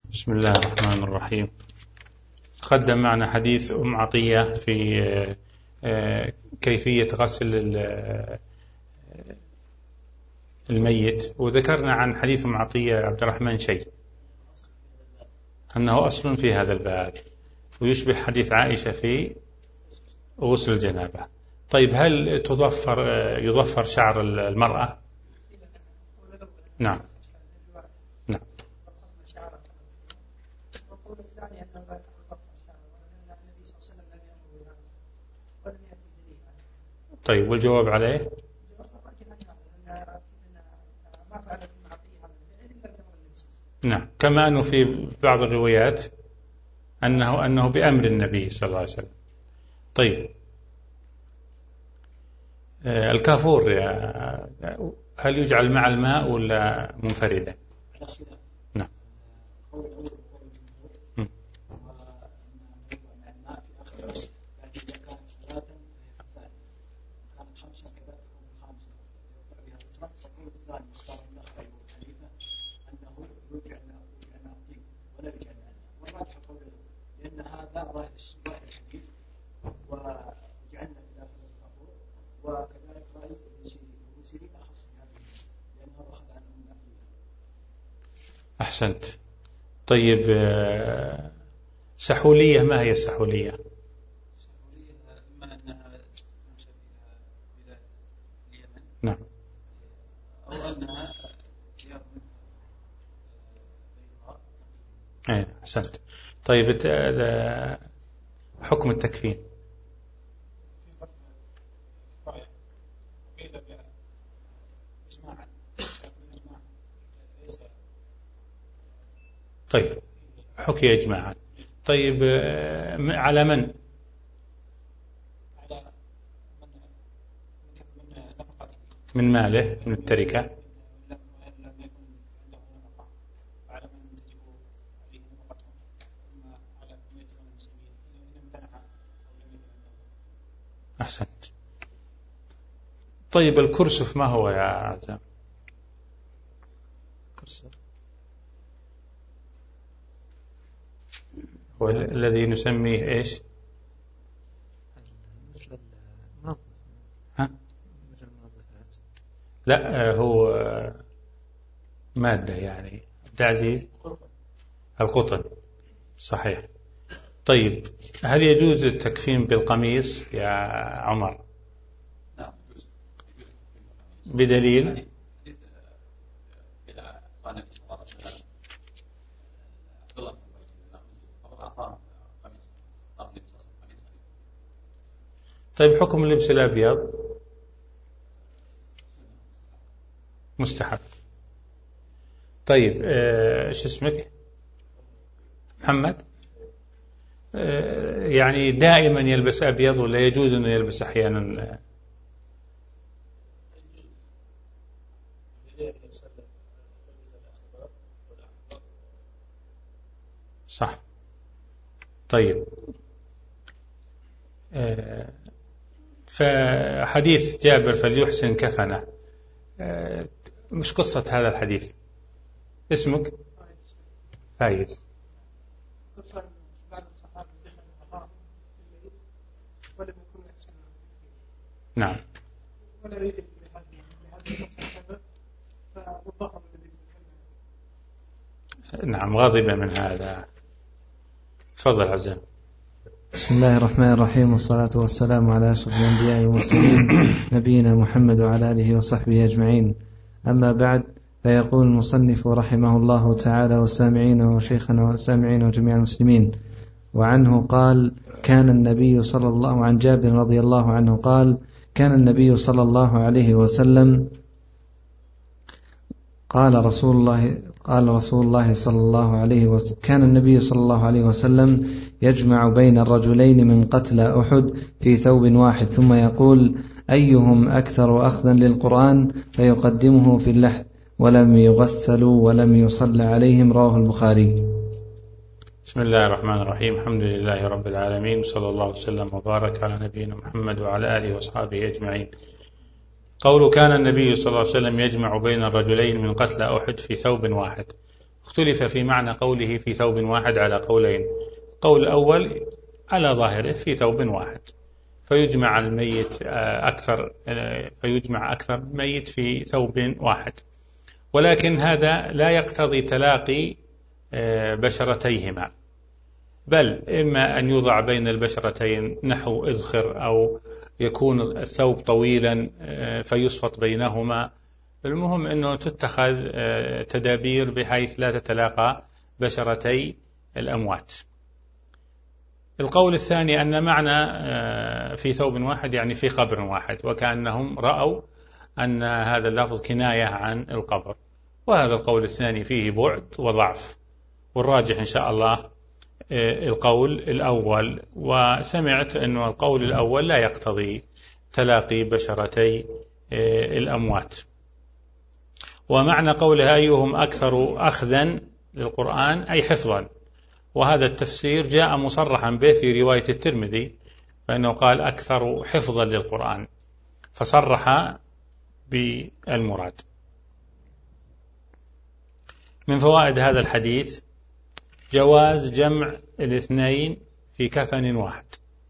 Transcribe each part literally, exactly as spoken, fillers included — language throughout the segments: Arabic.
بسم الله الرحمن الرحيم. تقدم معنا حديث أم عطية في كيفية غسل الميت، وذكرنا عن حديث أم عطية عبد الرحمن شيء أنه أصل في هذا الباب ويشبه حديث عائشة في غسل الجنابة. طيب، هل تظفر يظفر شعر المرأة؟ نعم نعم. طيب، والجواب عليه؟ نعم، كما أنه في بعض الروايات أنه أنه بأمر النبي صلى الله عليه وسلم. طيب، الكافور هل يجعل مع الماء ولا منفردا؟ نعم. أحسنت. طيب، سحولية، ما هي السحولية؟ نعم. أو أنها أي، أحسنت. طيب، حكم التكفين؟ طيب، حكي إجماعا. طيب، على من؟ من ماله، من التركة. أحسنت. طيب، الكرسف ما هو يا عزام؟ هو الذي نسميه إيش؟ ها؟ لا، هو مادة يعني. عبد العزيز، القطن. صحيح. طيب، هل يجوز التكفين بالقميص يا عمر؟ نعم. بدليل؟ طيب، حكم اللبس الأبيض؟ مستحب. طيب، ايش اسمك؟ محمد. آه يعني دائما يلبس أبيض ولا يجوز أنه يلبس أحيانا؟ صح. طيب، آه فحديث جابر فليحسن كفنه، آه مش قصة هذا الحديث. اسمك؟ فايز. نعم. نعم، غاضبا من هذا. تفضل عزام. بسم الله الرحمن الرحيم، والصلاة والسلام على أشرف الأنبياء والمرسلين نبينا محمد وعلى آله وصحبه أجمعين. أما بعد، فيقول المصنف رحمه الله تعالى والسامعين وشيخنا والسامعين وجميع المسلمين. وعنه قال: كان النبي صلى الله عن جابر رضي الله عنه قال: كان النبي صلى الله عليه وسلم قال رسول الله قال رسول الله صلى الله عليه وسلم كان النبي صلى الله عليه وسلم يجمع بين الرجلين من قتلى أحد في ثوب واحد، ثم يقول: أيهم أكثر أخذا للقرآن، فيقدمه في اللحد، ولم يغسلوا ولم يصلى عليهم. رواه البخاري. بسم الله الرحمن الرحيم. الحمد لله رب العالمين، صلى الله وسلم وبارك على نبينا محمد وعلى آله وأصحابه أجمعين. قوله كان النبي صلى الله عليه وسلم يجمع بين الرجلين من قتلى أحد في ثوب واحد. اختلف في معنى قوله في ثوب واحد على قولين. قول الأول على ظاهره في ثوب واحد، فيجمع الميت أكثر فيجمع أكثر ميت في ثوب واحد، ولكن هذا لا يقتضي تلاقي بشرتيهما، بل إما أن يوضع بين البشرتين نحو إذخر، أو يكون الثوب طويلا فيصفط بينهما. المهم أنه تتخذ تدابير بحيث لا تتلاقى بشرتي الأموات. القول الثاني أن معنى في ثوب واحد يعني في قبر واحد، وكأنهم رأوا أن هذا اللفظ كناية عن القبر، وهذا القول الثاني فيه بعد وضعف، والراجح إن شاء الله القول الأول. وسمعت أن القول الأول لا يقتضي تلاقي بشرتي الأموات. ومعنى قولها أيهم أكثر أخذا للقرآن أي حفظا، وهذا التفسير جاء مصرحا به في رواية الترمذي، فإنه قال أكثر حفظا للقرآن، فصرح بالمراد. من فوائد هذا الحديث جواز جمع الاثنين في كفن واحد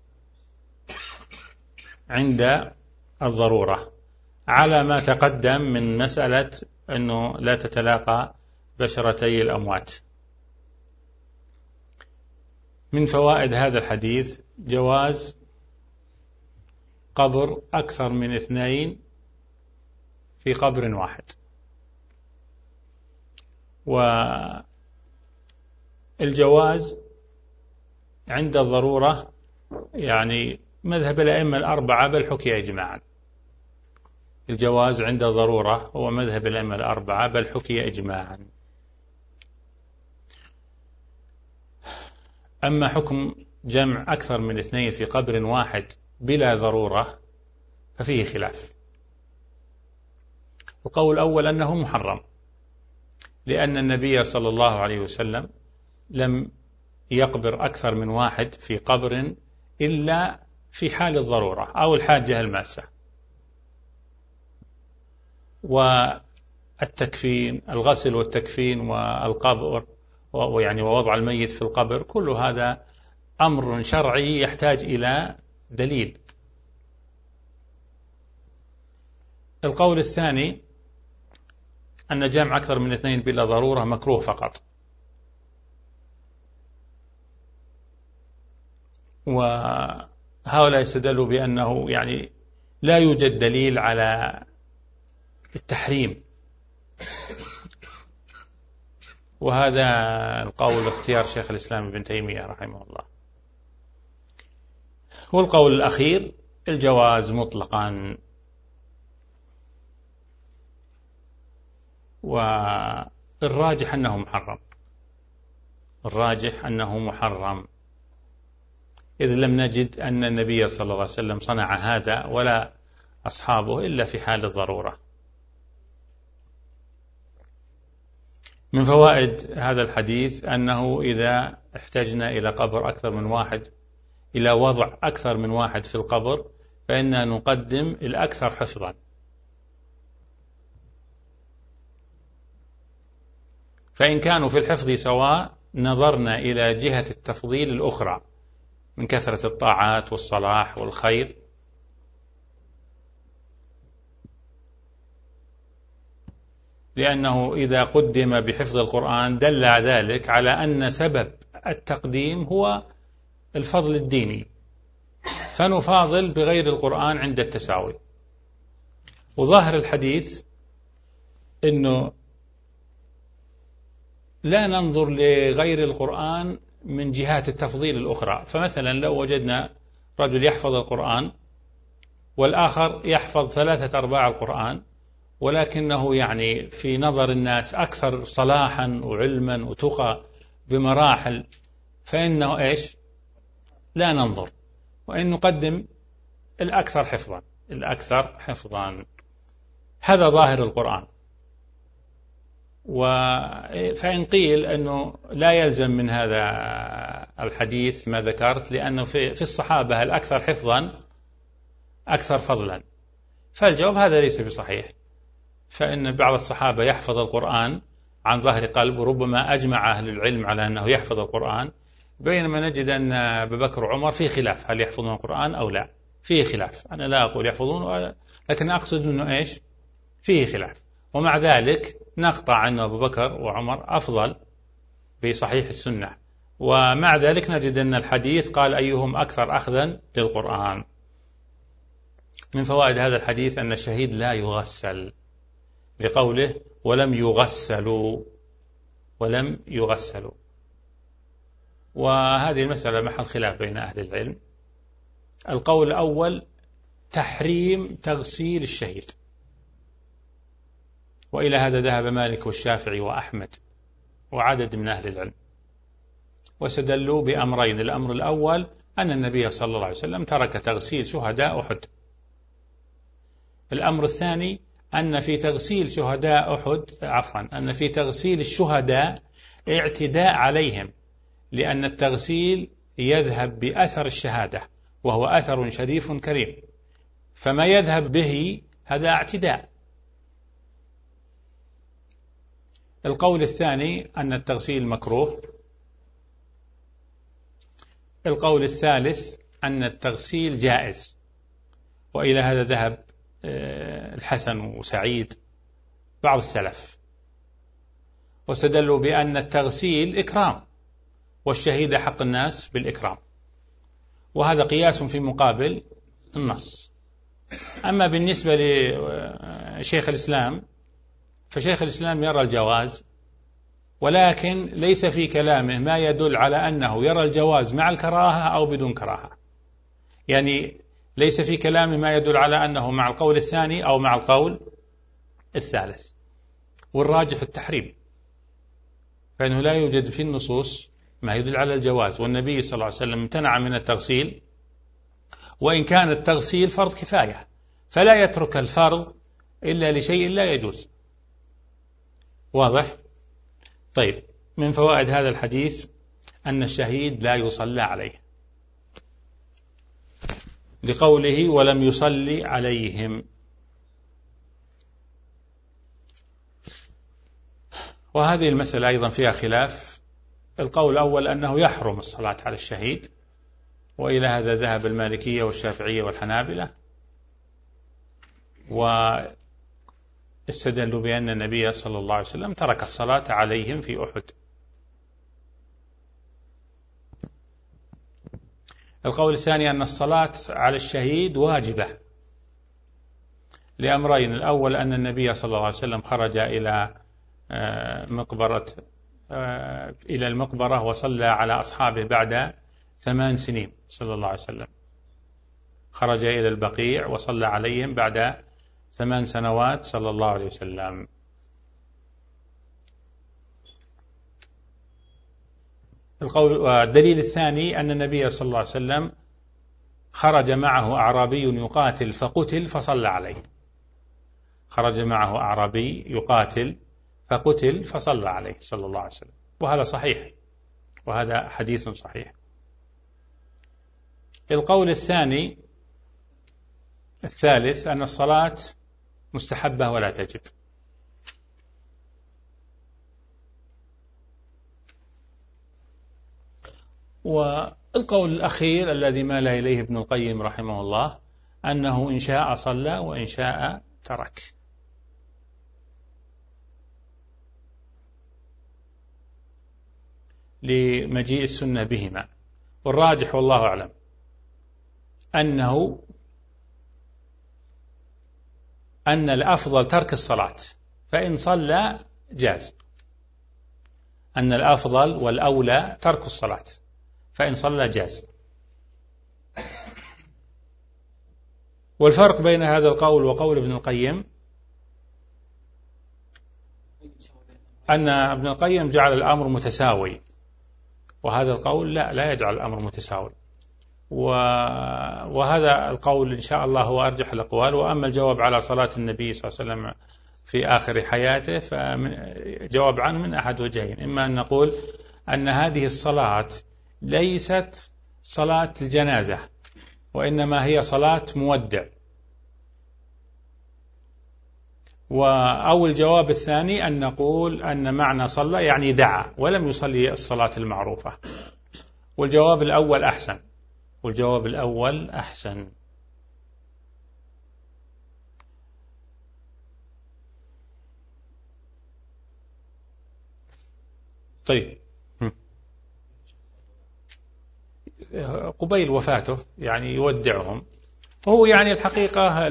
عند الضرورة، على ما تقدم من مسألة أنه لا تتلاقى بشرتي الأموات. من فوائد هذا الحديث جواز قبر أكثر من اثنين في قبر واحد. والجواز عند الضرورة يعني مذهب الأئمة الأربعة بل حكي إجماعا. الجواز عند ضرورة هو مذهب الأئمة الأربعة بل حكي إجماعا. أما حكم جمع أكثر من اثنين في قبر واحد بلا ضرورة ففيه خلاف. القول الأول أنه محرم، لأن النبي صلى الله عليه وسلم لم يقبر أكثر من واحد في قبر إلا في حال الضرورة أو الحاجة الماسة. والتكفين، الغسل والتكفين والقبر ويعني ووضع الميت في القبر، كل هذا أمر شرعي يحتاج إلى دليل. القول الثاني أن جمع أكثر من اثنين بلا ضرورة مكروه فقط، وهؤلاء يستدلوا بأنه يعني لا يوجد دليل على التحريم، وهذا القول اختيار شيخ الإسلام ابن تيمية رحمه الله. والقول الأخير الجواز مطلقا، والراجح أنه محرم، الراجح أنه محرم إذ لم نجد أن النبي صلى الله عليه وسلم صنع هذا ولا أصحابه إلا في حال الضرورة. من فوائد هذا الحديث أنه إذا احتجنا إلى قبر أكثر من واحد، إلى وضع أكثر من واحد في القبر، فإننا نقدم الأكثر حفظا، فإن كانوا في الحفظ سواء نظرنا إلى جهة التفضيل الأخرى من كثرة الطاعات والصلاح والخير. لأنه إذا قدم بحفظ القرآن دل ذلك على أن سبب التقديم هو الفضل الديني، فنفاضل بغير القرآن عند التساوي. وظاهر الحديث أنه لا ننظر لغير القرآن من جهات التفضيل الأخرى. فمثلا لو وجدنا رجل يحفظ القرآن والآخر يحفظ ثلاثة أرباع القرآن، ولكنه يعني في نظر الناس أكثر صلاحا وعلما وتقى بمراحل، فإنه إيش؟ لا ننظر، وإن نقدم الأكثر حفظا الأكثر حفظا هذا ظاهر القرآن. فإن قيل أنه لا يلزم من هذا الحديث ما ذكرت، لأنه في الصحابة الأكثر حفظا أكثر فضلا، فالجواب هذا ليس بصحيح. فإن بعض الصحابة يحفظ القرآن عن ظهر قلب، وربما أجمع أهل العلم على أنه يحفظ القرآن، بينما نجد أن أبا بكر وعمر في خلاف هل يحفظون القرآن أو لا، فيه خلاف. أنا لا أقول يحفظون، لكن أقصد أنه إيش فيه خلاف. ومع ذلك نقطع أن أبو بكر وعمر أفضل بصحيح السنة، ومع ذلك نجد أن الحديث قال أيهم أكثر أخذا للقرآن. من فوائد هذا الحديث أن الشهيد لا يغسل، لقوله ولم يغسلوا ولم يغسلوا. وهذه المسألة محل خلاف بين أهل العلم. القول الأول تحريم تغسيل الشهيد، وإلى هذا ذهب مالك والشافعي وأحمد وعدد من أهل العلم، واستدلوا بأمرين. الأمر الأول أن النبي صلى الله عليه وسلم ترك تغسيل شهداء أحد. الأمر الثاني أن في تغسيل شهداء أحد عفوا أن في تغسيل الشهداء اعتداء عليهم، لأن التغسيل يذهب بأثر الشهادة وهو أثر شريف كريم، فما يذهب به هذا اعتداء. القول الثاني أن التغسيل مكروه. القول الثالث أن التغسيل جائز، وإلى هذا ذهب الحسن وسعيد بعض السلف، واستدلوا بأن التغسيل إكرام، والشهيد حق الناس بالإكرام، وهذا قياس في مقابل النص. أما بالنسبة لشيخ الإسلام فشيخ الإسلام يرى الجواز، ولكن ليس في كلامه ما يدل على أنه يرى الجواز مع الكراهة أو بدون كراهة، يعني ليس في كلامه ما يدل على أنه مع القول الثاني أو مع القول الثالث، والراجح التحريم، فإنه لا يوجد في النصوص ما يدل على الجواز، والنبي صلى الله عليه وسلم امتنع من التغسيل، وإن كان التغسيل فرض كفاية، فلا يترك الفرض إلا لشيء لا يجوز. واضح؟ طيب، من فوائد هذا الحديث أن الشهيد لا يصلى عليه، لقوله ولم يصلي عليهم. وهذه المسألة أيضا فيها خلاف. القول الأول أنه يحرم الصلاة على الشهيد، وإلى هذا ذهب المالكية والشافعية والحنابلة، واستدلوا بأن النبي صلى الله عليه وسلم ترك الصلاة عليهم في أحد. القول الثاني أن الصلاة على الشهيد واجبة لأمرين. الأول أن النبي صلى الله عليه وسلم خرج إلى مقبرة إلى المقبرة وصلى على أصحابه بعد ثمان سنين صلى الله عليه وسلم، خرج إلى البقيع وصلى عليهم بعد ثمان سنوات صلى الله عليه وسلم. القول الدليل الثاني أن النبي صلى الله عليه وسلم خرج معه أعرابي يقاتل فقتل فصلى عليه، خرج معه أعرابي يقاتل فقتل فصلى عليه صلى الله عليه وسلم، وهذا صحيح، وهذا حديث صحيح. القول الثاني الثالث أن الصلاة مستحبة ولا تجب. والقول الأخير الذي مال إليه ابن القيم رحمه الله أنه إن شاء صلى وإن شاء ترك. لمجيء السنة بهما، والراجح والله أعلم أنه أن الأفضل ترك الصلاة، فإن صلى جاز، أن الأفضل والأولى ترك الصلاة، فإن صلى جاز. والفرق بين هذا القول وقول ابن القيم أن ابن القيم جعل الأمر متساوي، وهذا القول لا لا يجعل الأمر متساوي، وهذا القول إن شاء الله هو أرجح الأقوال. وأما الجواب على صلاة النبي صلى الله عليه وسلم في آخر حياته فجواب عنه من أحد وجهين: إما أن نقول أن هذه الصلاة ليست صلاة الجنازة، وإنما هي صلاة مودع، أو الجواب الثاني أن نقول أن معنى صلى يعني دعا ولم يصلي الصلاة المعروفة، والجواب الأول أحسن، والجواب الأول أحسن. طيب، قبيل وفاته يعني يودعهم، وهو يعني الحقيقة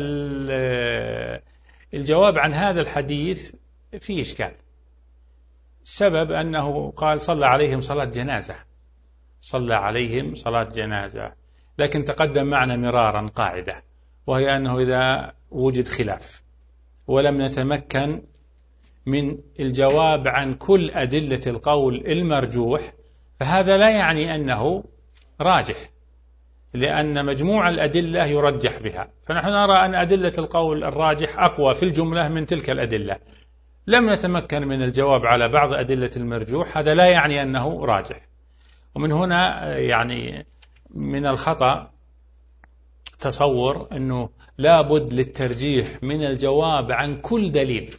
الجواب عن هذا الحديث فيه إشكال. السبب أنه قال صلى عليهم صلاة جنازة، صلى عليهم صلاة جنازة، لكن تقدم معنا مرارا قاعدة، وهي أنه إذا وجد خلاف ولم نتمكن من الجواب عن كل أدلة القول المرجوح، فهذا لا يعني أنه راجح، لأن مجموع الأدلة يرجح بها، فنحن نرى أن أدلة القول الراجح أقوى في الجملة من تلك الأدلة. لم نتمكن من الجواب على بعض أدلة المرجوح، هذا لا يعني أنه راجح. ومن هنا يعني من الخطأ تصور أنه لا بد للترجيح من الجواب عن كل دليل،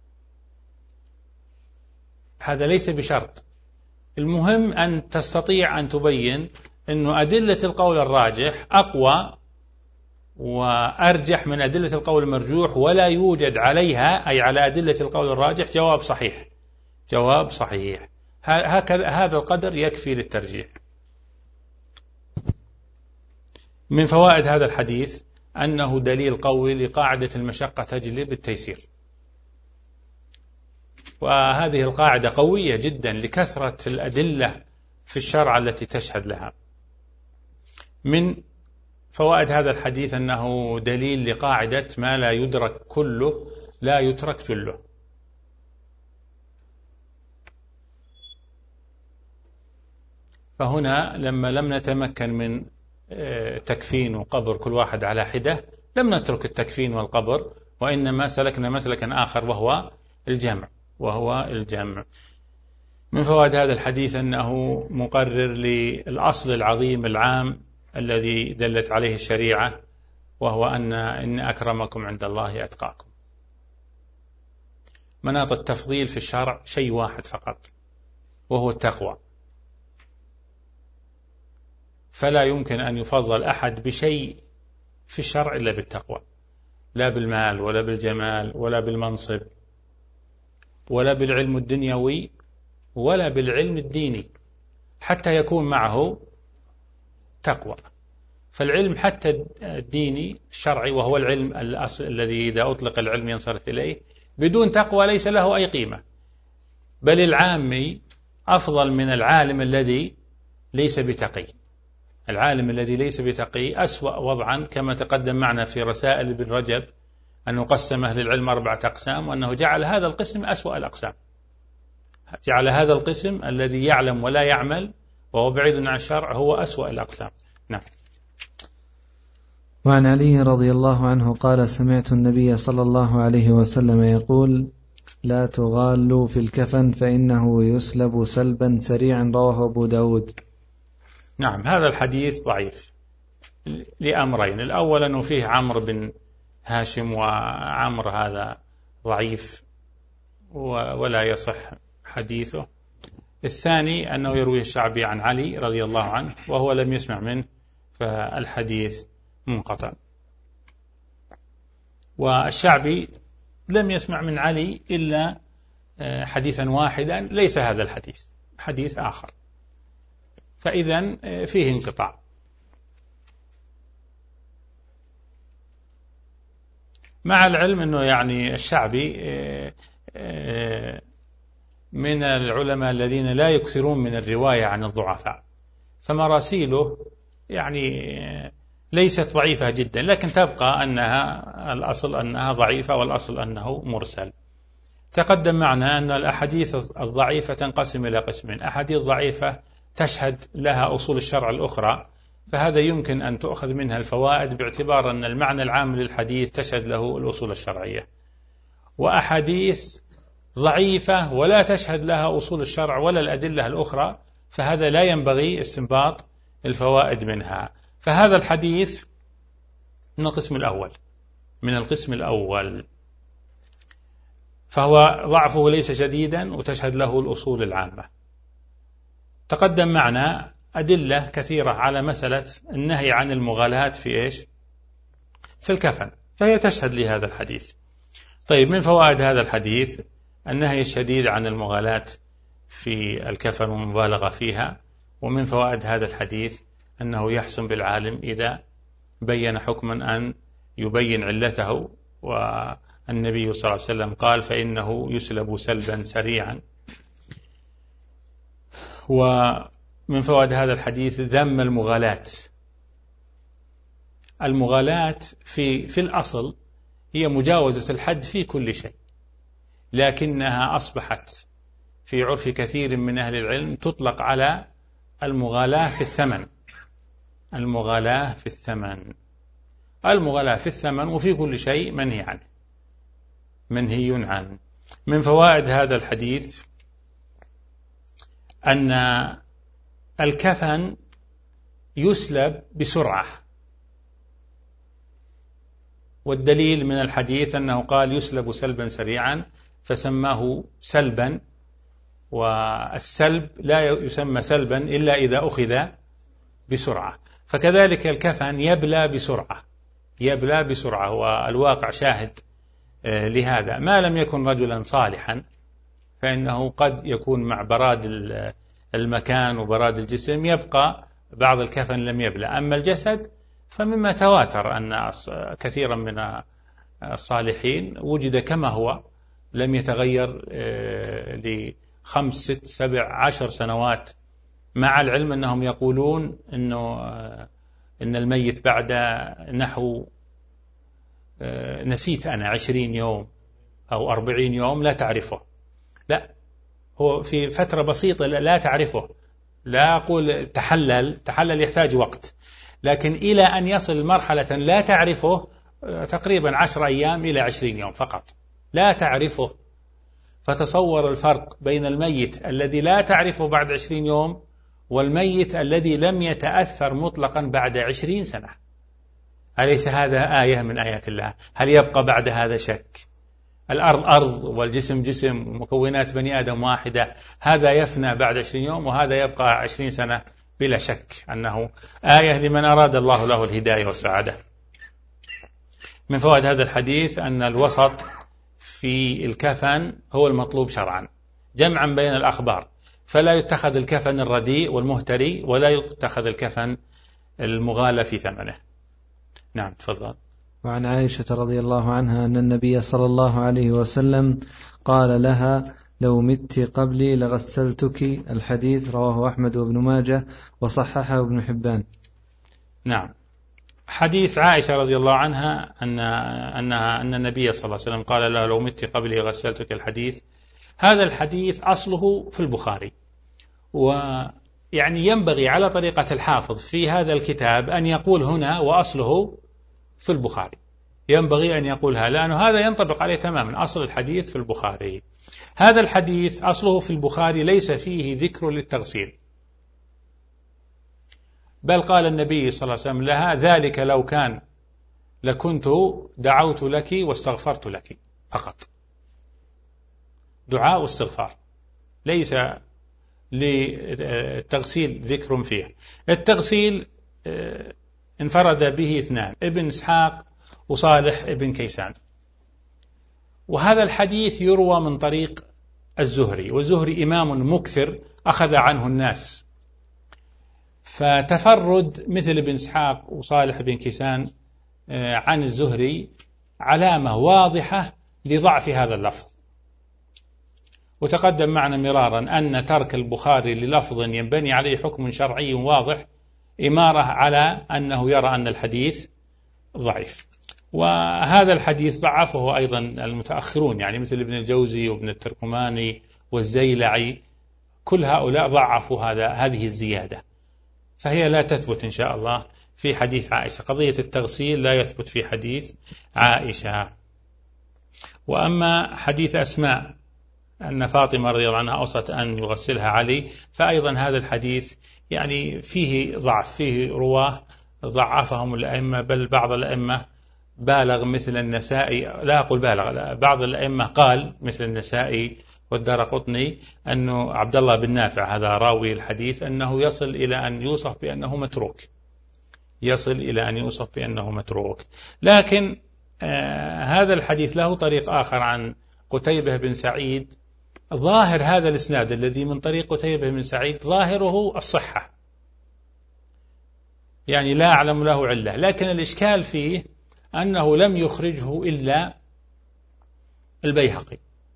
هذا ليس بشرط. المهم أن تستطيع أن تبين أنه أدلة القول الراجح أقوى وأرجح من أدلة القول المرجوح، ولا يوجد عليها أي على أدلة القول الراجح جواب صحيح، جواب صحيح. هكذا هذا القدر يكفي للترجيح. من فوائد هذا الحديث أنه دليل قوي لقاعدة المشقة تجلب التيسير، وهذه القاعدة قوية جدا لكثرة الأدلة في الشرع التي تشهد لها. من فوائد هذا الحديث أنه دليل لقاعدة ما لا يدرك كله لا يترك جله. فهنا لما لم نتمكن من تكفين وقبر كل واحد على حدة، لم نترك التكفين والقبر، وإنما سلكنا مسلكا آخر وهو الجمع وهو الجمع. من فوائد هذا الحديث أنه مقرر للأصل العظيم العام الذي دلت عليه الشريعة، وهو أن إن أكرمكم عند الله أتقاكم. مناط التفضيل في الشرع شيء واحد فقط، وهو التقوى، فلا يمكن أن يفضل أحد بشيء في الشرع إلا بالتقوى، لا بالمال ولا بالجمال ولا بالمنصب ولا بالعلم الدنيوي ولا بالعلم الديني، حتى يكون معه تقوى. فالعلم حتى الديني الشرعي، وهو العلم الأصل الذي إذا أطلق العلم ينصرف إليه، بدون تقوى ليس له أي قيمة. بل العامي أفضل من العالم الذي ليس بتقي. العالم الذي ليس بتقي أسوأ وضعا، كما تقدم معنا في رسائل ابن رجب أنه قسم أهل العلم أربعة أقسام، وأنه جعل هذا القسم أسوأ الأقسام، جعل هذا القسم الذي يعلم ولا يعمل وهو بعيد عن الشرع هو أسوأ الأقسام. نعم. وعن علي رضي الله عنه قال: سمعت النبي صلى الله عليه وسلم يقول: لا تغالوا في الكفن فإنه يسلب سلبا سريعا، رواه أبو داود. نعم، هذا الحديث ضعيف لأمرين. الأول أنه فيه عمرو بن هاشم، وعمرو هذا ضعيف ولا يصح حديثه. الثاني أنه يروي الشعبي عن علي رضي الله عنه وهو لم يسمع منه، فالحديث منقطع. والشعبي لم يسمع من علي إلا حديثا واحدا، ليس هذا الحديث، حديث آخر، فإذن فيه انقطاع. مع العلم أنه يعني الشعبي من العلماء الذين لا يكثرون من الرواية عن الضعفاء، فمراسيله يعني ليست ضعيفة جدا، لكن تبقى أنها الأصل أنها ضعيفة، والأصل أنه مرسل. تقدم معنا أن الأحاديث الضعيفة تنقسم إلى قسمين: أحاديث ضعيفة تشهد لها أصول الشرع الأخرى، فهذا يمكن أن تؤخذ منها الفوائد باعتبار أن المعنى العام للحديث تشهد له الأصول الشرعية. وأحاديث ضعيفة ولا تشهد لها أصول الشرع ولا الأدلة الأخرى، فهذا لا ينبغي استنباط الفوائد منها. فهذا الحديث من القسم الأول من القسم الأول فهو ضعفه ليس شديدا وتشهد له الأصول العامة. تقدم معنا أدلة كثيرة على مسألة النهي عن المغالاة في إيش؟ في الكفن، فهي تشهد لهذا الحديث. طيب، من فوائد هذا الحديث النهي الشديد عن المغالاة في الكفن والمبالغة فيها. ومن فوائد هذا الحديث أنه يحسن بالعالم إذا بين حكما أن يبين علته، والنبي صلى الله عليه وسلم قال فإنه يسلب سلبا سريعا. ومن فوائد هذا الحديث ذم المغالاة. المغالاة في في الأصل هي مجاوزة الحد في كل شيء، لكنها أصبحت في عرف كثير من أهل العلم تطلق على المغالاة في الثمن. المغالاة في الثمن المغالاة في الثمن وفي كل شيء منهي عنه منهي عنه. من فوائد هذا الحديث أن الكفن يسلب بسرعة، والدليل من الحديث أنه قال يسلب سلبا سريعا فسماه سلبا، والسلب لا يسمى سلبا إلا إذا أخذ بسرعة. فكذلك الكفن يبلى بسرعة يبلى بسرعة والواقع شاهد لهذا. ما لم يكن رجلا صالحا فإنه قد يكون مع براد المكان وبراد الجسم يبقى بعض الكفن لم يبلى. أما الجسد فمما تواتر أن كثيرا من الصالحين وجد كما هو لم يتغير لخمس ست سبع عشر سنوات، مع العلم أنهم يقولون أنه إن الميت بعد نحو نسيت أنا عشرين يوم أو أربعين يوم لا تعرفه. لا، هو في فترة بسيطة لا تعرفه. لا أقول تحلل تحلل يحتاج وقت، لكن إلى أن يصل مرحلة لا تعرفه تقريبا عشر أيام إلى عشرين يوم فقط لا تعرفه. فتصور الفرق بين الميت الذي لا تعرفه بعد عشرين يوم والميت الذي لم يتأثر مطلقا بعد عشرين سنة. أليس هذا آية من آيات الله؟ هل يبقى بعد هذا شك؟ الأرض أرض والجسم جسم ومكونات بني آدم واحدة، هذا يفنى بعد عشرين يوم وهذا يبقى عشرين سنة، بلا شك أنه آية لمن أراد الله له الهداية والسعادة. من فوائد هذا الحديث أن الوسط في الكفن هو المطلوب شرعا، جمعا بين الأخبار، فلا يتخذ الكفن الرديء والمهتري ولا يتخذ الكفن المغالى في ثمنه. نعم، تفضل. وعن عائشة رضي الله عنها أن النبي صلى الله عليه وسلم قال لها لو مت قبلي لغسلتك. الحديث رواه أحمد وابن ماجه وصححه ابن حبان. نعم، حديث عائشة رضي الله عنها أن أنها أن النبي صلى الله عليه وسلم قال لها لو مت قبلي غسلتك. الحديث هذا الحديث أصله في البخاري، ويعني ينبغي على طريقة الحافظ في هذا الكتاب أن يقول هنا وأصله في البخاري، ينبغي أن يقولها لأنه هذا ينطبق عليه تماما. أصل الحديث في البخاري. هذا الحديث أصله في البخاري ليس فيه ذكر للتغسيل، بل قال النبي صلى الله عليه وسلم لها ذلك لو كان لكنت دعوت لك واستغفرت لك فقط. دعاء واستغفار، ليس للتغسيل ذكر فيه. التغسيل انفرد به اثنان، ابن إسحاق وصالح ابن كيسان. وهذا الحديث يروى من طريق الزهري، والزهري إمام مكثر أخذ عنه الناس، فتفرد مثل ابن إسحاق وصالح بن كيسان عن الزهري علامة واضحة لضعف هذا اللفظ. وتقدم معنا مرارا أن ترك البخاري للفظ ينبني عليه حكم شرعي واضح إمارة على أنه يرى أن الحديث ضعيف. وهذا الحديث ضعفه أيضا المتأخرون، يعني مثل ابن الجوزي وابن التركماني والزيلعي، كل هؤلاء ضعفوا هذا هذه الزيادة، فهي لا تثبت إن شاء الله في حديث عائشة. قضية التغسيل لا يثبت في حديث عائشة. وأما حديث أسماء أن فاطمة رضي الله عنها أوصت أن يغسلها علي، فأيضا هذا الحديث يعني فيه ضعف، فيه رواه ضعفهم الأئمة، بل بعض الأئمة بالغ مثل النسائي، لا أقول بالغ، لا، بعض الأئمة قال مثل النسائي والدارقطني أنه عبد الله بن نافع هذا راوي الحديث أنه يصل إلى أن يوصف بأنه متروك، يصل إلى أن يوصف بأنه متروك. لكن آه هذا الحديث له طريق آخر عن قتيبة بن سعيد، ظاهر هذا الإسناد الذي من طريق قتيبة بن سعيد ظاهره الصحة، يعني لا أعلم له علة، لكن الإشكال فيه أنه لم يخرجه إلا البيهقي.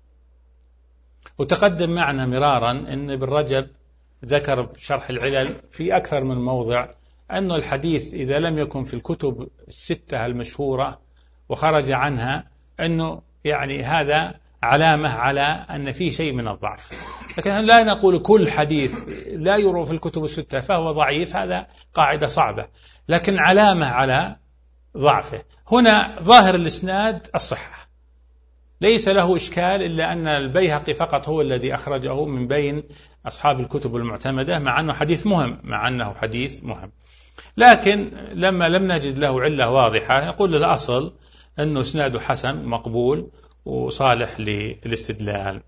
وتقدم معنا مرارا أن ابن رجب ذكر بشرح العلل في أكثر من موضع أن الحديث إذا لم يكن في الكتب الستة المشهورة وخرج عنها أنه يعني هذا علامة على أن فيه شيء من الضعف، لكن لا نقول كل حديث لا يروى في الكتب الستة فهو ضعيف، هذا قاعدة صعبة، لكن علامة على ضعفه. هنا ظاهر الإسناد الصحة، ليس له إشكال إلا أن البيهقي فقط هو الذي أخرجه من بين أصحاب الكتب المعتمدة، مع أنه حديث مهم، مع أنه حديث مهم، لكن لما لم نجد له علة واضحة نقول الأصل أنه إسناده حسن مقبول وصالح للاستدلال.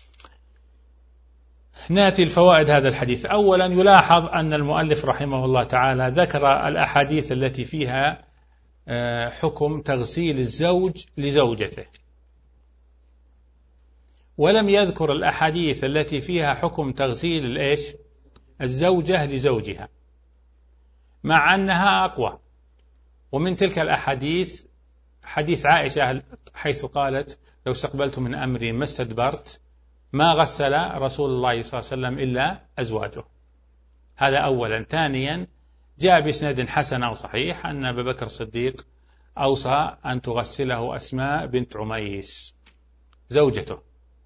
نأتي الفوائد هذا الحديث. أولا يلاحظ أن المؤلف رحمه الله تعالى ذكر الأحاديث التي فيها حكم تغسيل الزوج لزوجته، ولم يذكر الأحاديث التي فيها حكم تغسيل الإيش الزوجة لزوجها، مع أنها أقوى. ومن تلك الأحاديث حديث عائشة حيث قالت لو استقبلت من أمري ما استدبرت ما غسل رسول الله صلى الله عليه وسلم إلا أزواجه. هذا أولا. ثانيا جاء بإسناد حسن أو صحيح أن أبا بكر الصديق أوصى أن تغسله أسماء بنت عميس زوجته،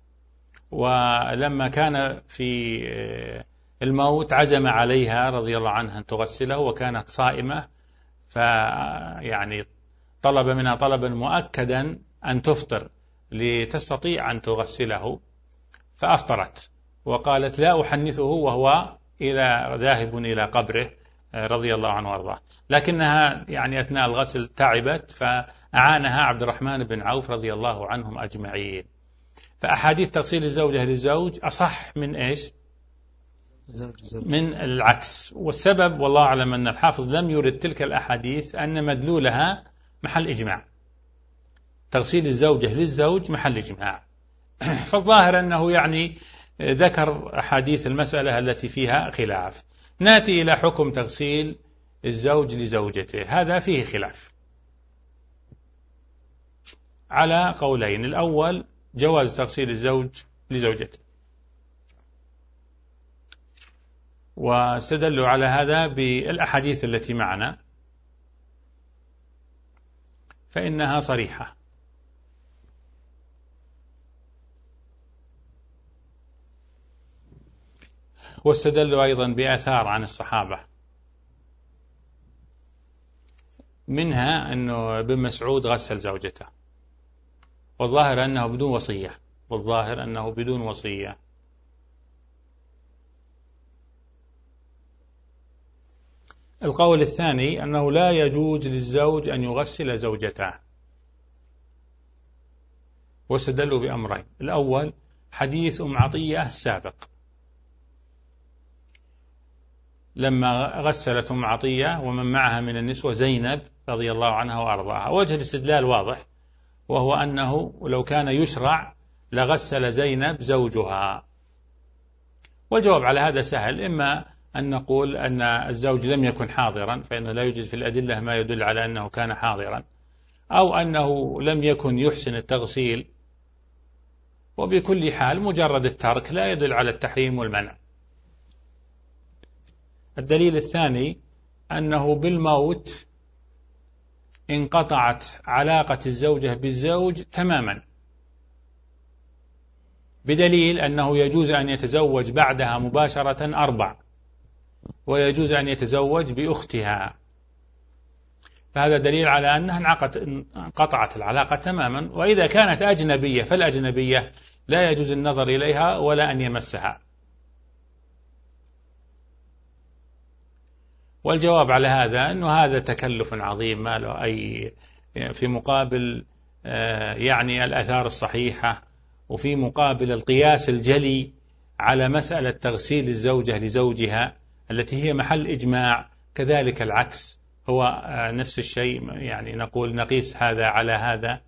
ولما كان في الموت عزم عليها رضي الله عنها أن تغسله وكانت صائمة، فيعني طلب منها طلبا مؤكدا أن تفطر لتستطيع أن تغسله، فأفطرت وقالت لا أحنثه وهو إلى ذاهب إلى قبره رضي الله عنه وارضاه، لكنها يعني أثناء الغسل تعبت فأعانها عبد الرحمن بن عوف رضي الله عنهم أجمعين. فأحاديث تغسيل الزوجة للزوج أصح من إيش؟ من العكس. والسبب والله أعلم أن الحافظ لم يرد تلك الأحاديث أن مدلولها محل إجماع، تغسيل الزوجة للزوج محل إجماع، فالظاهر أنه يعني ذكر أحاديث المسألة التي فيها خلاف. نأتي إلى حكم تغسيل الزوج لزوجته، هذا فيه خلاف على قولين. الأول جواز تغسيل الزوج لزوجته، واستدلوا على هذا بالأحاديث التي معنا فإنها صريحة، واستدلوا أيضا بآثار عن الصحابة، منها أنه ابن مسعود غسل زوجته، والظاهر أنه بدون وصية، والظاهر أنه بدون وصية. القول الثاني أنه لا يجوز للزوج أن يغسل زوجته، واستدلوا بأمرين. الأول حديث أم عطية السابق لما غسلت أم عطية ومن معها من النسوة زينب رضي الله عنها وأرضاها، وجه الاستدلال واضح، وهو أنه لو كان يشرع لغسل زينب زوجها. والجواب على هذا سهل، إما أن نقول أن الزوج لم يكن حاضرا فإنه لا يوجد في الأدلة ما يدل على أنه كان حاضرا، أو أنه لم يكن يحسن التغسيل، وبكل حال مجرد الترك لا يدل على التحريم والمنع. الدليل الثاني أنه بالموت انقطعت علاقة الزوجة بالزوج تماما، بدليل أنه يجوز أن يتزوج بعدها مباشرة أربع، ويجوز أن يتزوج بأختها، فهذا دليل على أنها انقطعت العلاقة تماما. وإذا كانت أجنبية فالأجنبية لا يجوز النظر إليها ولا أن يمسها. والجواب على هذا أنه هذا تكلف عظيم ما له أي في مقابل يعني الآثار الصحيحة، وفي مقابل القياس الجلي على مسألة تغسيل الزوجة لزوجها التي هي محل إجماع، كذلك العكس هو نفس الشيء، يعني نقول نقيس هذا على هذا.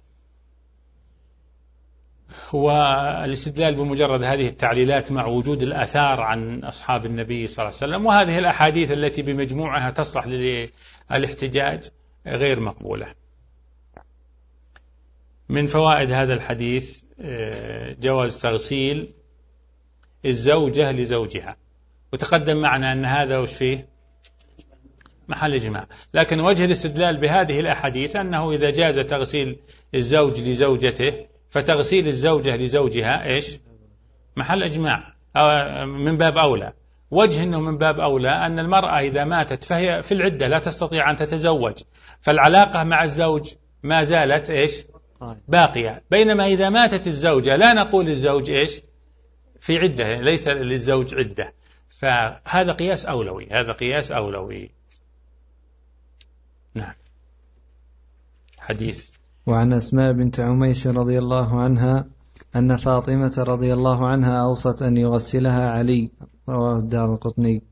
والاستدلال بمجرد هذه التعليلات مع وجود الآثار عن أصحاب النبي صلى الله عليه وسلم وهذه الأحاديث التي بمجموعها تصلح للاحتجاج غير مقبولة. من فوائد هذا الحديث جواز تغسيل الزوجة لزوجها، وتقدم معنا أن هذا وش فيه محل إجماع، لكن وجه الاستدلال بهذه الأحاديث أنه إذا جاز تغسيل الزوج لزوجته فتغسيل الزوجة لزوجها إيش محل إجماع من باب أولى. وجه أنه من باب أولى أن المرأة إذا ماتت فهي في العدة لا تستطيع أن تتزوج، فالعلاقة مع الزوج ما زالت إيش باقية، بينما إذا ماتت الزوجة لا نقول الزوج إيش في عدة، ليس للزوج عدة، فهذا قياس أولوي، هذا قياس أولوي. نعم. حديث. وعن أسماء بنت عميس رضي الله عنها أن فاطمة رضي الله عنها أوصت أن يغسلها علي، رواه الدارقطني.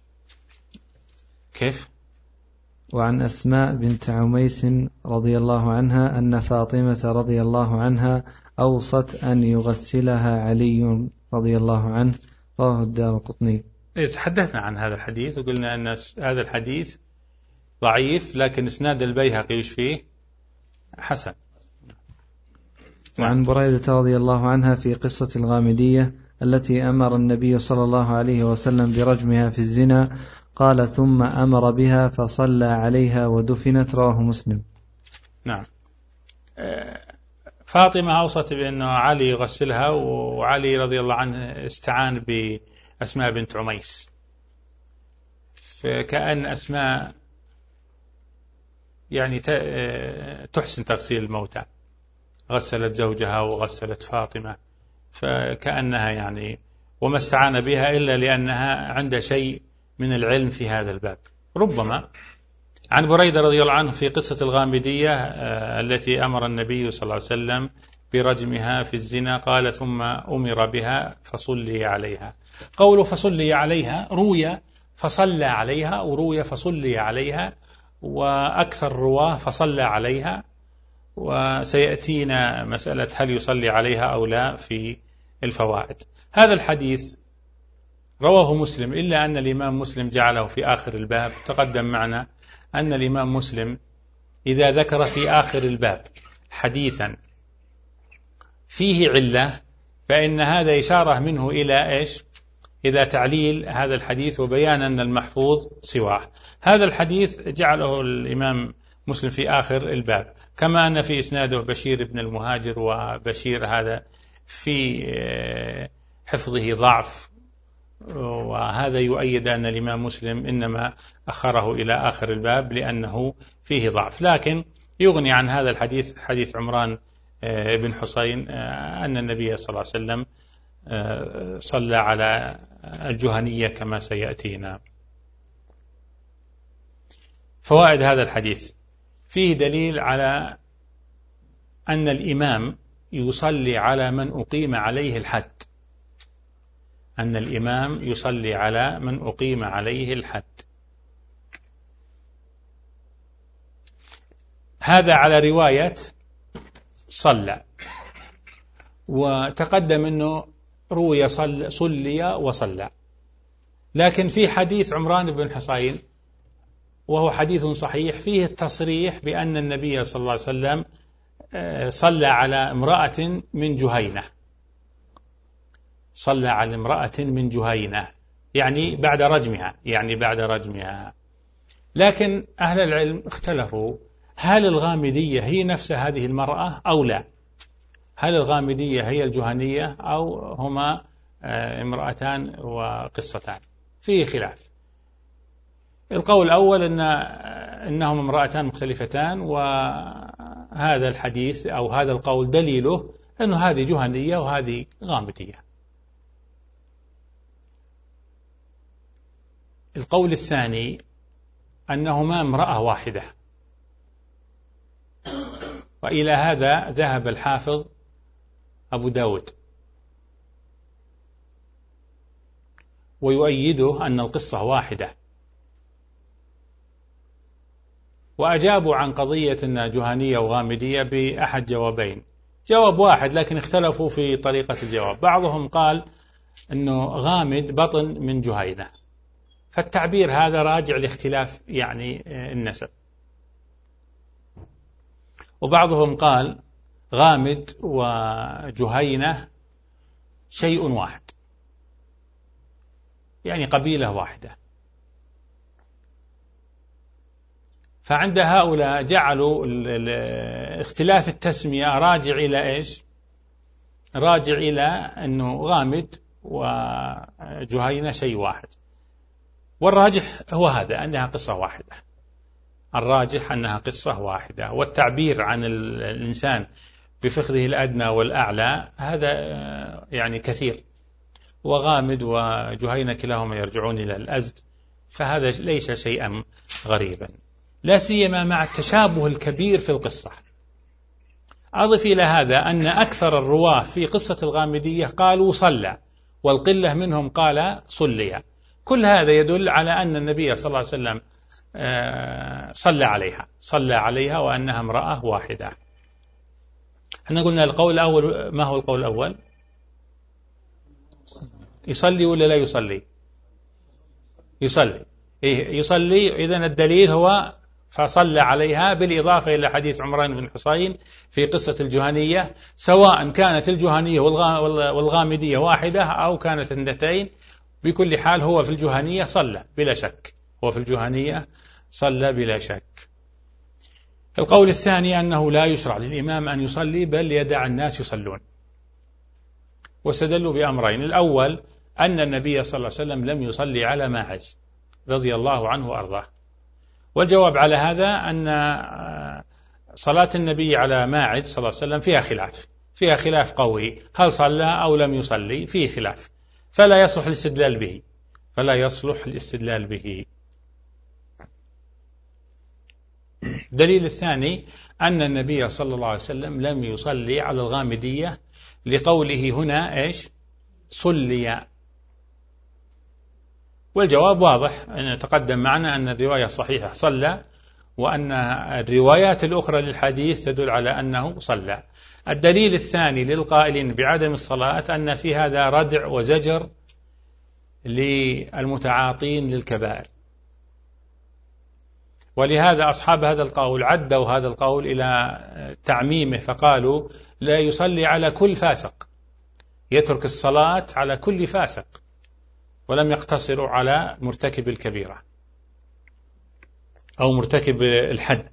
كيف؟ وعن أسماء بنت عميس رضي الله عنها أن فاطمة رضي الله عنها أوصت أن يغسلها علي رضي الله عنه، رواه الدارقطني. تحدثنا عن هذا الحديث وقلنا أن هذا الحديث ضعيف، لكن إسناد البيهقي وش فيه حسن. وعن بريدة رضي الله عنها في قصة الغامدية التي أمر النبي صلى الله عليه وسلم برجمها في الزنا، قال ثم أمر بها فصلى عليها ودفنت، رواه مسلم. نعم. فاطمة أوصت بأنه علي يغسلها، وعلي رضي الله عنه استعان بأسماء بنت عميس، فكأن أسماء يعني تحسن تغسيل الموتى، غسلت زوجها وغسلت فاطمة، فكأنها يعني وما استعان بها إلا لأنها عند شيء من العلم في هذا الباب ربما. عن بريدة رضي الله عنه في قصة الغامدية التي أمر النبي صلى الله عليه وسلم برجمها في الزنا، قال ثم أمر بها فصلي عليها. قوله فصلي عليها روي فصلى عليها وروي فصلي عليها، وأكثر رواه فصلى عليها، وسيأتينا مسألة هل يصلي عليها أو لا في الفوائد. هذا الحديث رواه مسلم، إلا أن الإمام مسلم جعله في آخر الباب. تقدم معنا أن الإمام مسلم إذا ذكر في آخر الباب حديثا فيه علة فإن هذا إشارة منه إلى إيش؟ إذا تعليل هذا الحديث وبيان أن المحفوظ سواه. هذا الحديث جعله الإمام مسلم في آخر الباب، كما أن في إسناده بشير بن المهاجر، وبشير هذا في حفظه ضعف، وهذا يؤيد أن الإمام مسلم إنما أخره إلى آخر الباب لأنه فيه ضعف. لكن يغني عن هذا الحديث حديث عمران بن حسين أن النبي صلى الله عليه وسلم صلى على الجهنية كما سيأتينا. فوائد هذا الحديث: فيه دليل على أن الإمام يصلي على من أقيم عليه الحد، أن الإمام يصلي على من أقيم عليه الحد. هذا على رواية صلى، وتقدم أنه روي صلي, صلي وصلى، لكن في حديث عمران بن حسين وهو حديث صحيح فيه التصريح بأن النبي صلى الله عليه وسلم صلى على امرأة من جهينة، صلى على امرأة من جهينة يعني بعد رجمها، يعني بعد رجمها. لكن أهل العلم اختلفوا هل الغامدية هي نفس هذه المرأة أو لا، هل الغامدية هي الجهنية أو هما امرأتان وقصتان، فيه خلاف. القول الأول إن إنهم امرأتان مختلفتان، وهذا الحديث أو هذا القول دليله أنه هذه جهنية وهذه غامدية. القول الثاني أنهما امرأة واحدة، وإلى هذا ذهب الحافظ أبو داود، ويؤيده أن القصة واحدة. وأجابوا عن قضية أن جهنية وغامدية بأحد جوابين، جواب واحد لكن اختلفوا في طريقة الجواب. بعضهم قال أنه غامد بطن من جهينة، فالتعبير هذا راجع لاختلاف يعني النسب. وبعضهم قال غامد وجهينة شيء واحد، يعني قبيلة واحدة. فعند هؤلاء جعلوا اختلاف التسمية راجع إلى إيش؟ راجع إلى أنه غامد وجهينة شيء واحد. والراجح هو هذا، أنها قصة واحدة. الراجح أنها قصة واحدة، والتعبير عن الإنسان بفخذه الأدنى والأعلى هذا يعني كثير. وغامد وجهينة كلاهما يرجعون إلى الأزد، فهذا ليس شيئا غريبا، لا سيما مع التشابه الكبير في القصة. أضف إلى هذا أن أكثر الرواة في قصة الغامدية قالوا صلى، والقلة منهم قال صلي. كل هذا يدل على أن النبي صلى الله عليه وسلم صلى عليها صلى عليها وأنها امرأة واحدة. احنا قلنا القول الأول، ما هو القول الأول؟ يصلي ولا لا يصلي؟ يصلي. إيه يصلي. إذن الدليل هو فصلى عليها، بالإضافة إلى حديث عمران بن حصين في قصة الجهنية، سواء كانت الجهنية والغامدية واحدة أو كانت اثنتين، بكل حال هو في الجهنية صلى بلا شك، هو في الجهنية صلى بلا شك. القول الثاني أنه لا يشرع للإمام أن يصلي، بل يدع الناس يصلون، واستدلوا بأمرين. الأول أن النبي صلى الله عليه وسلم لم يصلي على ماعز رضي الله عنه وأرضاه، والجواب على هذا أن صلاة النبي على ماعز صلى الله عليه وسلم فيها خلاف، فيها خلاف قوي، هل صلى أو لم يصلي؟ فيه خلاف، فلا يصلح الاستدلال به فلا يصلح الاستدلال به. الدليل الثاني أن النبي صلى الله عليه وسلم لم يصلي على الغامدية، لقوله هنا إيش؟ صلي. والجواب واضح، أن تقدم معنا أن الرواية الصحيحة صلى، وأن الروايات الأخرى للحديث تدل على أنه صلى. الدليل الثاني للقائلين بعدم الصلاة أن في هذا ردع وزجر للمتعاطين للكبائر، ولهذا أصحاب هذا القول عدوا هذا القول إلى تعميمه، فقالوا لا يصلي على كل فاسق، يترك الصلاة على كل فاسق، ولم يقتصروا على مرتكب الكبيرة أو مرتكب الحد.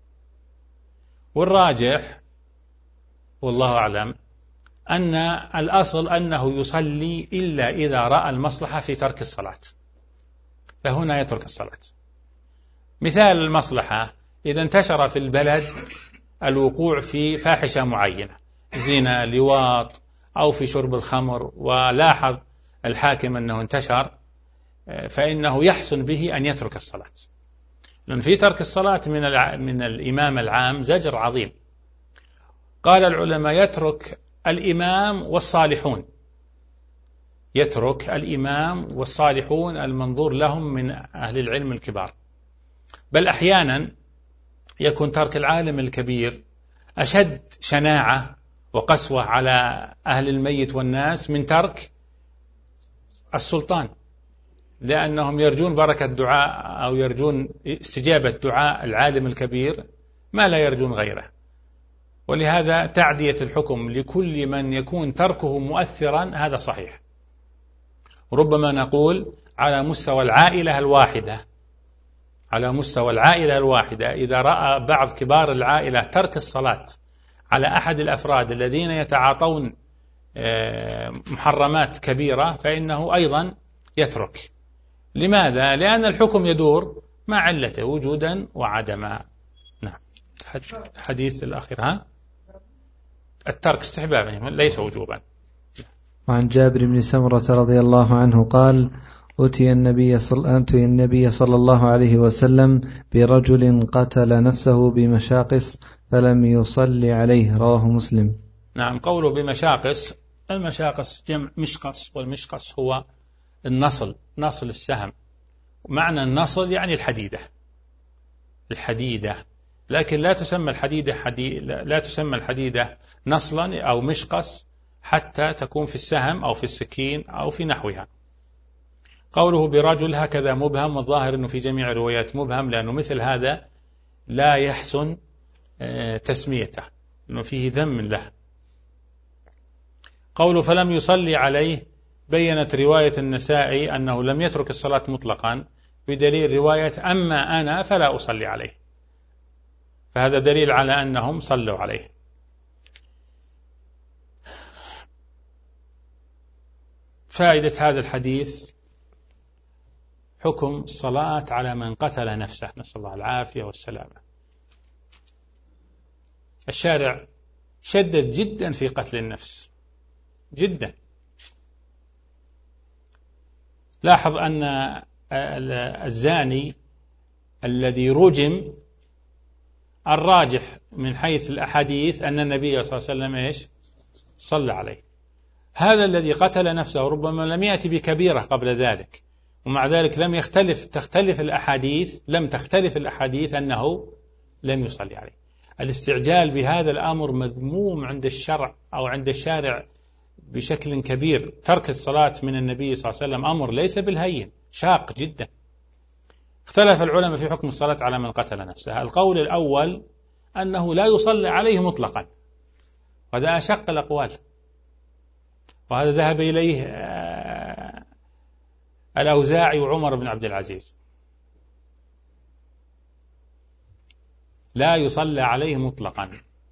والراجح والله أعلم أن الأصل أنه يصلي إلا إذا رأى المصلحة في ترك الصلاة، فهنا يترك الصلاة. مثال المصلحة: إذا انتشر في البلد الوقوع في فاحشة معينة، زنا، لواط، أو في شرب الخمر، ولاحظ الحاكم أنه انتشر، فإنه يحسن به أن يترك الصلاة، لأن في ترك الصلاة من من الإمام العام زجر عظيم. قال العلماء: يترك الإمام والصالحون، يترك الإمام والصالحون المنظور لهم من أهل العلم الكبار، بل أحيانا يكون ترك العالم الكبير أشد شناعة وقسوة على أهل الميت والناس من ترك السلطان، لأنهم يرجون بركة دعاء أو يرجون استجابة دعاء العالم الكبير ما لا يرجون غيره. ولهذا تعدية الحكم لكل من يكون تركه مؤثرا هذا صحيح. ربما نقول على مستوى العائلة الواحدة، على مستوى العائلة الواحدة إذا رأى بعض كبار العائلة ترك الصلاة على أحد الأفراد الذين يتعاطون محرمات كبيرة، فإنه أيضا يترك. لماذا؟ لأن الحكم يدور مع علته وجودا وعدما. نعم. حديث الأخير ها الترك استحبابا ليس وجوبا. وعن جابر بن سمرة رضي الله عنه قال: أتي النبي صلى أتي النبي صلى الله عليه وسلم برجل قتل نفسه بمشاقص فلم يصلي عليه. رواه مسلم. نعم. قوله بمشاقص، المشاقص جمع مشقص، والمشقص هو النصل، نصل السهم. معنى النصل يعني الحديدة، الحديدة، لكن لا تسمى الحديدة حدي... لا تسمى الحديدة نصلا أو مشقص حتى تكون في السهم أو في السكين أو في نحوها. قوله برجل هكذا مبهم، والظاهر أنه في جميع الروايات مبهم، لأنه مثل هذا لا يحسن تسميته، أنه فيه ذم له. قوله فلم يصلي عليه، بيّنت رواية النسائي أنه لم يترك الصلاة مطلقا، بدليل رواية أما أنا فلا أصلي عليه، فهذا دليل على أنهم صلوا عليه. فائدة هذا الحديث حكم الصلاة على من قتل نفسه، نسأل الله العافية والسلامة. الشارع شدد جدا في قتل النفس جدا. لاحظ أن الزاني الذي رجم، الراجح من حيث الأحاديث أن النبي صلى الله عليه وسلم إيش صلى عليه. هذا الذي قتل نفسه ربما لم يأتي بكبيرة قبل ذلك، ومع ذلك لم يختلف تختلف الأحاديث لم تختلف الأحاديث أنه لم يصلي عليه. الاستعجال بهذا الأمر مذموم عند الشرع أو عند الشارع بشكل كبير. ترك الصلاة من النبي صلى الله عليه وسلم أمر ليس بالهين، شاق جدا. اختلف العلماء في حكم الصلاة على من قتل نفسه. القول الأول أنه لا يصلي عليه مطلقا، وهذا أشق الأقوال، وهذا ذهب إليه الأوزاعي وعمر بن عبد العزيز. لا يصلى عليه مطلقا.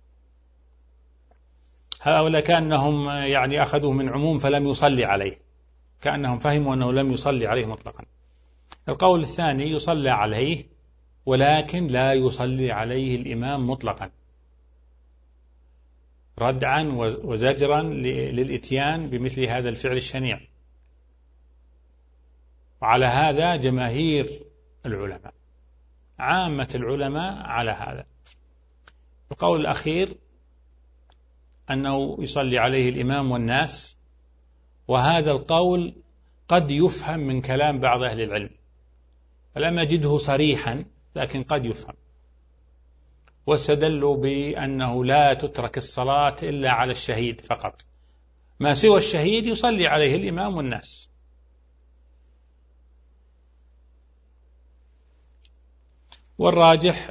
هؤلاء كأنهم يعني أخذوه من عموم فلم يصلي عليه، كأنهم فهموا أنه لم يصلي عليه مطلقا. القول الثاني يصلى عليه ولكن لا يصلي عليه الإمام مطلقا، ردعا وزجرا للإتيان بمثل هذا الفعل الشنيع. وعلى هذا جماهير العلماء، عامة العلماء على هذا. القول الأخير أنه يصلي عليه الإمام والناس، وهذا القول قد يفهم من كلام بعض أهل العلم، فلم أجده صريحا لكن قد يفهم. واستدلوا بأنه لا تترك الصلاة إلا على الشهيد فقط، ما سوى الشهيد يصلي عليه الإمام والناس. والراجح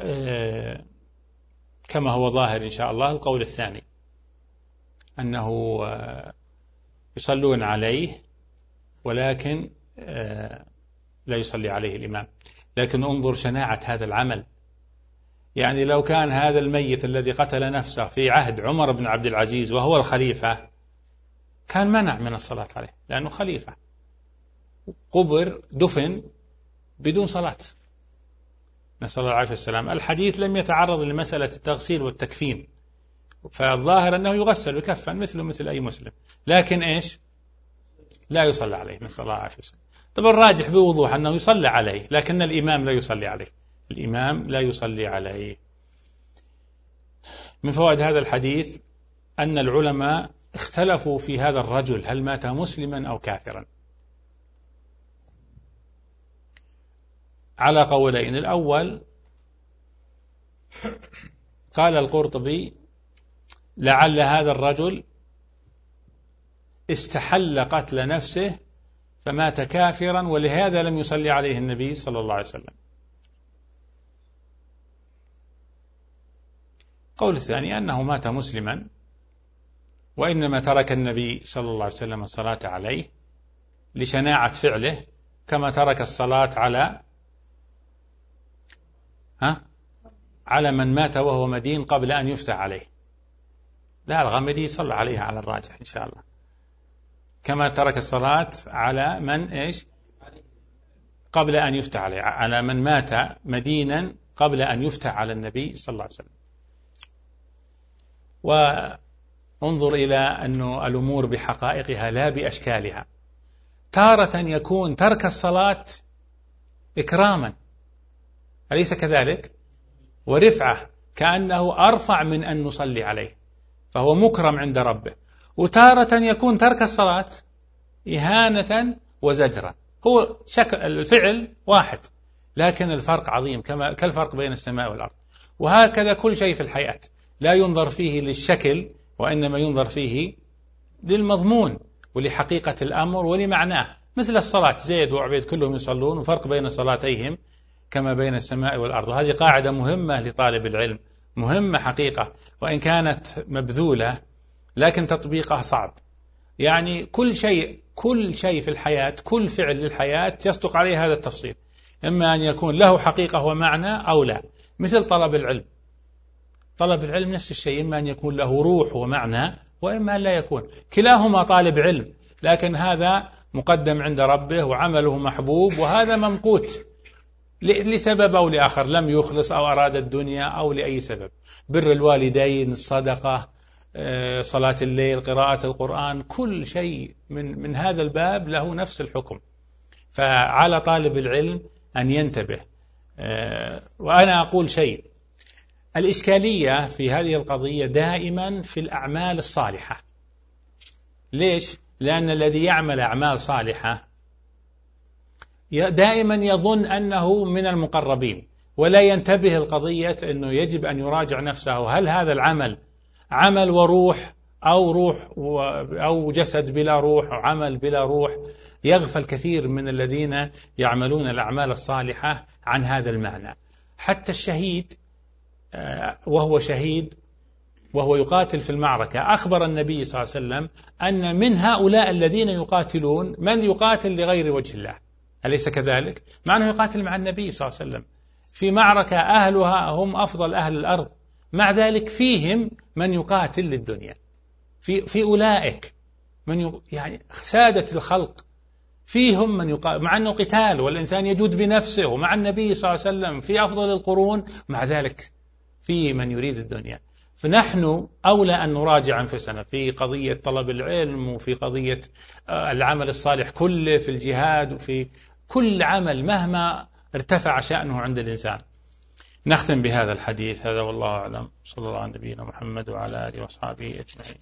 كما هو ظاهر إن شاء الله القول الثاني، أنه يصلون عليه ولكن لا يصلي عليه الإمام. لكن انظر شناعة هذا العمل، يعني لو كان هذا الميت الذي قتل نفسه في عهد عمر بن عبد العزيز وهو الخليفة كان منع من الصلاة عليه، لأنه خليفة قبر دفن بدون صلاة، نسأل الله العافية والسلام. الحديث لم يتعرض لمسألة التغسيل والتكفين، فالظاهر أنه يغسل ويكفن مثله مثل أي مسلم، لكن إيش لا يصلى عليه، نسأل الله العافية والسلام. طبعا الراجح بوضوح أنه يصلى عليه، لكن الإمام لا يصلي عليه، الإمام لا يصلي عليه. من فوائد هذا الحديث أن العلماء اختلفوا في هذا الرجل هل مات مسلما أو كافرا على قولين. الأول قال القرطبي لعل هذا الرجل استحل قتل نفسه فمات كافرا ولهذا لم يصلي عليه النبي صلى الله عليه وسلم. قول الثاني أنه مات مسلما وإنما ترك النبي صلى الله عليه وسلم الصلاة عليه لشناعة فعله، كما ترك الصلاة على ها على من مات وهو مدين قبل أن يفتح عليه. لا، الغامدي صلى عليه على الراجح إن شاء الله، كما ترك الصلاة على من إيش قبل أن يفتح عليه، على من مات مدينا قبل أن يفتح على النبي صلى الله عليه وسلم. وانظر إلى أن الأمور بحقائقها لا بأشكالها. تارة يكون ترك الصلاة إكراما، أليس كذلك؟ ورفعة، كأنه أرفع من أن نصلي عليه، فهو مكرم عند ربه. وتارة يكون ترك الصلاة إهانة وزجرا. هو شكل الفعل واحد لكن الفرق عظيم، كما كالفرق بين السماء والأرض. وهكذا كل شيء في الحياة لا ينظر فيه للشكل وإنما ينظر فيه للمضمون ولحقيقة الأمر ولمعناه. مثل الصلاة، زيد وعبيد كلهم يصلون، وفرق بين صلاتيهم كما بين السماء والأرض. وهذه قاعدة مهمة لطالب العلم، مهمة حقيقة، وإن كانت مبذولة لكن تطبيقها صعب. يعني كل شيء كل شيء في الحياة، كل فعل للحياة يصدق عليه هذا التفصيل، إما أن يكون له حقيقة ومعنى أو لا. مثل طلب العلم، طلب العلم نفس الشيء، إما أن يكون له روح ومعنى وإما أن لا يكون. كلاهما طالب علم، لكن هذا مقدم عند ربه وعمله محبوب، وهذا ممقوت لسبب أو لآخر، لم يخلص أو أراد الدنيا أو لأي سبب. بر الوالدين، الصدقة، صلاة الليل، قراءة القرآن، كل شيء من من هذا الباب له نفس الحكم. فعلى طالب العلم أن ينتبه. وأنا أقول شيء، الإشكالية في هذه القضية دائما في الأعمال الصالحة. ليش؟ لأن الذي يعمل أعمال صالحة دائما يظن أنه من المقربين، ولا ينتبه القضية أنه يجب أن يراجع نفسه، هل هذا العمل عمل وروح أو روح أو جسد بلا روح أو عمل بلا روح. يغفل كثير من الذين يعملون الأعمال الصالحة عن هذا المعنى. حتى الشهيد وهو شهيد وهو يقاتل في المعركة، أخبر النبي صلى الله عليه وسلم أن من هؤلاء الذين يقاتلون من يقاتل لغير وجه الله، أليس كذلك؟ مع أنه يقاتل مع النبي صلى الله عليه وسلم في معركة أهلها هم أفضل أهل الأرض، مع ذلك فيهم من يقاتل للدنيا، في في أولئك من ي... يعني سادة الخلق فيهم من يقاتل، مع أنه قتال والإنسان يجود بنفسه ومع النبي صلى الله عليه وسلم في أفضل القرون، مع ذلك في من يريد الدنيا. فنحن أولى أن نراجع أنفسنا في قضية طلب العلم وفي قضية العمل الصالح كله، في الجهاد وفي كل عمل مهما ارتفع شأنه عند الإنسان. نختم بهذا الحديث هذا والله أعلم، صلى الله على نبينا محمد وعلى آله وأصحابه أجمعين.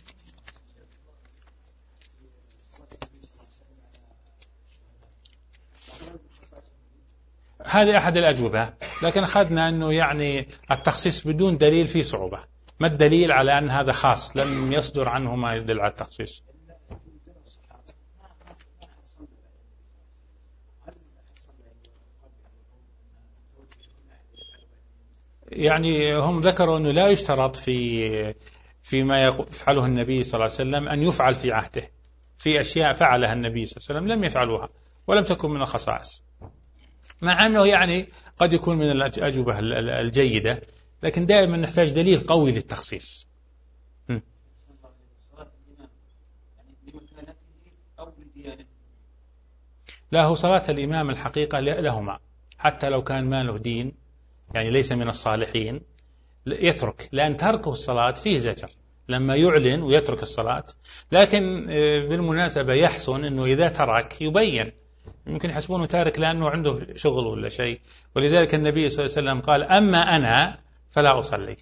هذه أحد الأجوبة، لكن أخذنا أنه يعني التخصيص بدون دليل فيه صعوبة. ما الدليل على أن هذا خاص لم يصدر عنه ما يدل على التخصيص؟ يعني هم ذكروا أنه لا يشترط في فيما يفعله النبي صلى الله عليه وسلم أن يفعل في عهده، في أشياء فعلها النبي صلى الله عليه وسلم لم يفعلوها ولم تكن من الخصائص، مع أنه يعني قد يكون من الأجوبة الجيدة، لكن دائما نحتاج دليل قوي للتخصيص. لا، هو صلاة الإمام الحقيقة لهما، حتى لو كان ما له دين يعني ليس من الصالحين يترك، لأن تركه الصلاة فيه زجر لما يعلن ويترك الصلاة. لكن بالمناسبة يحسن أنه إذا ترك يبين، يمكن يحسبونه تارك لأنه عنده شغل ولا شيء، ولذلك النبي صلى الله عليه وسلم قال أما أنا فلا أصلي.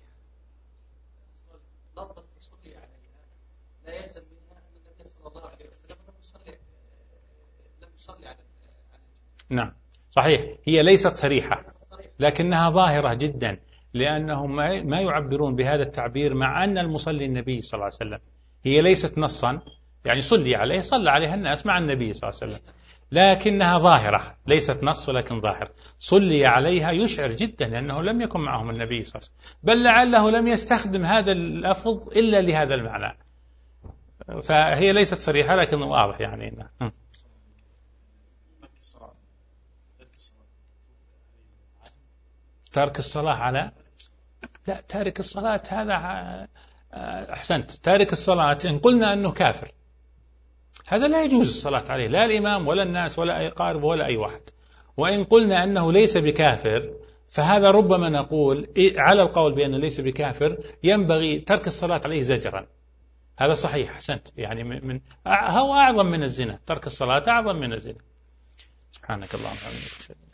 لا يلزم منها أن النبي صلى الله عليه وسلم لم يصلي لم يصلي على. نعم صحيح، هي ليست صريحة لكنها ظاهرة جدا، لأنهم ما يعبرون بهذا التعبير مع أن المصلي النبي صلى الله عليه وسلم. هي ليست نصا، يعني صلي عليه صلى عليها الناس مع النبي صلى الله عليه وسلم، لكنها ظاهرة ليست نص ولكن ظاهر. صلي عليها يشعر جدا لأنه لم يكن معهم النبي صلى الله عليه وسلم، بل لعله لم يستخدم هذا اللفظ إلا لهذا المعنى، فهي ليست صريحة لكن واضح يعني. تارك الصلاة على لا، تارك الصلاة هذا أحسنت، تارك الصلاة إن قلنا أنه كافر هذا لا يجوز الصلاة عليه، لا الإمام ولا الناس ولا أي قارب ولا أي واحد. وإن قلنا أنه ليس بكافر فهذا ربما نقول على القول بأنه ليس بكافر ينبغي ترك الصلاة عليه زجرا، هذا صحيح أحسنت، يعني من هو أعظم من الزنا، ترك الصلاة أعظم من الزنا. سبحانك اللهم وبحمدك.